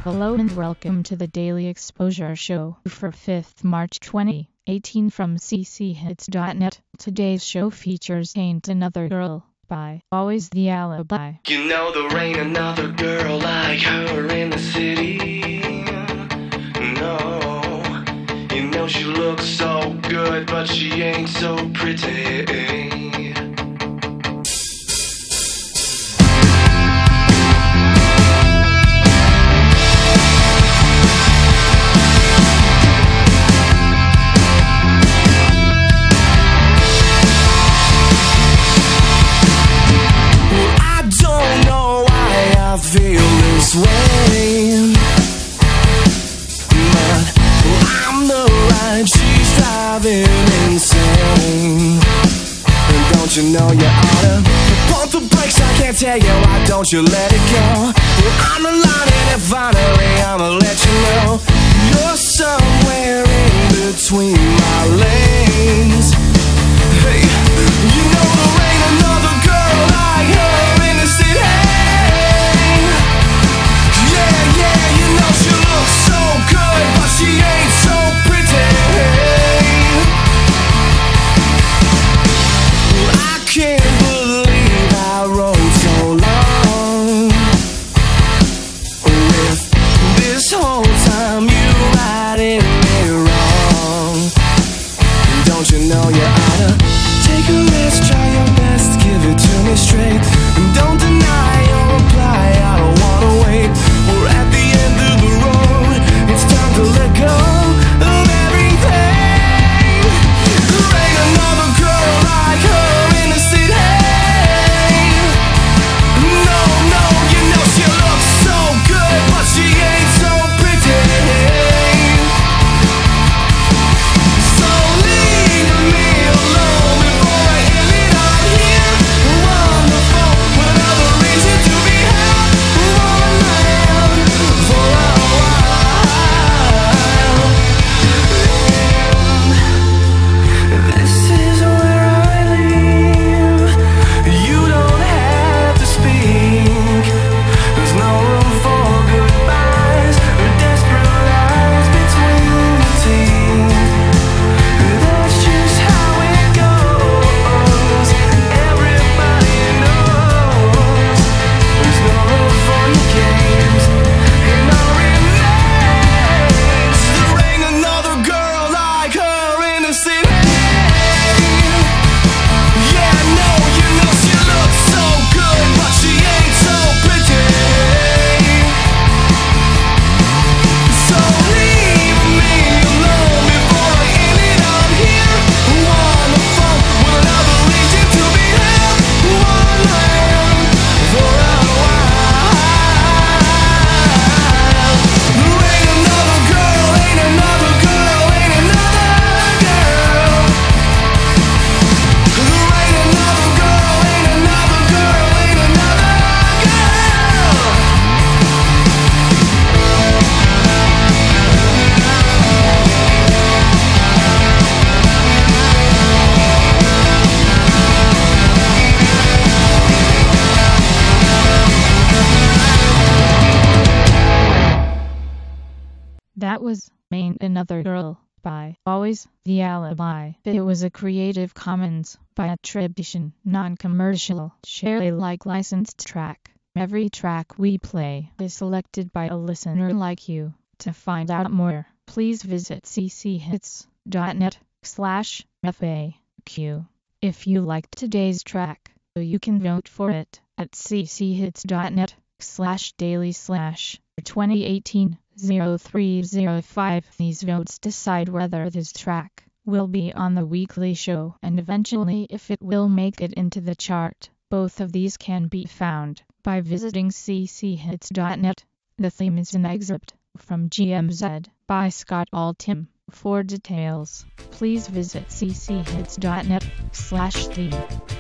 Hello and welcome to the Daily Exposure Show for 5th March 2018 from cchits.net. Today's show features Ain't Another Girl by Always the Alibi. You know there ain't another girl like her in the city. No, you know she looks so good, but she ain't so pretty. Way. But I'm the ride, she's driving insane. And don't you know you oughta pump the brakes? I can't tell you why don't you let it go. I'm the line and if finally I'ma let you know you're somewhere in between my lanes. Hey, you know there ain't another girl like her in the city. She ain't so pretty. I can't believe I rode so long with this whole time you riding me wrong. Don't you know you oughta take a risk, try your best, give it to me straight, and don't deny your reply. I don't wanna wait. We're at the end of the road. It's time to let go of everything. There ain't another girl like her in the city. No, no, you know she looks so good, but she ain't so pretty. So leave me alone before I end it up here on the phone with another reason to be held one man for a while. This is where I live. You don't have to speak. There's no room for goodbyes or desperate lies between the teeth. That's just how it goes. Everybody knows there's no room for your games and no remains. There ain't another girl like her in the city. Yeah, no, you know she looks so good, but she ain't so pretty. So leave me alone before I end it up here on the phone with another reason to be held one man for a while. There ain't another girl, ain't another girl, ain't another girl. There ain't another girl, ain't another girl, ain't another girl. That was Ain't Another Girl by Always the Alibi. It was a Creative Commons by attribution, non-commercial, share Alike licensed track. Every track we play is selected by a listener like you. To find out more, please visit cchits.net/FAQ. If you liked today's track, you can vote for it at cchits.net/daily/2018-0305. These votes decide whether this track will be on the weekly show and eventually if it will make it into the chart. Both of these can be found by visiting cchits.net. The theme is an excerpt from GMZ by Scott Altham. For details, please visit cchits.net/theme.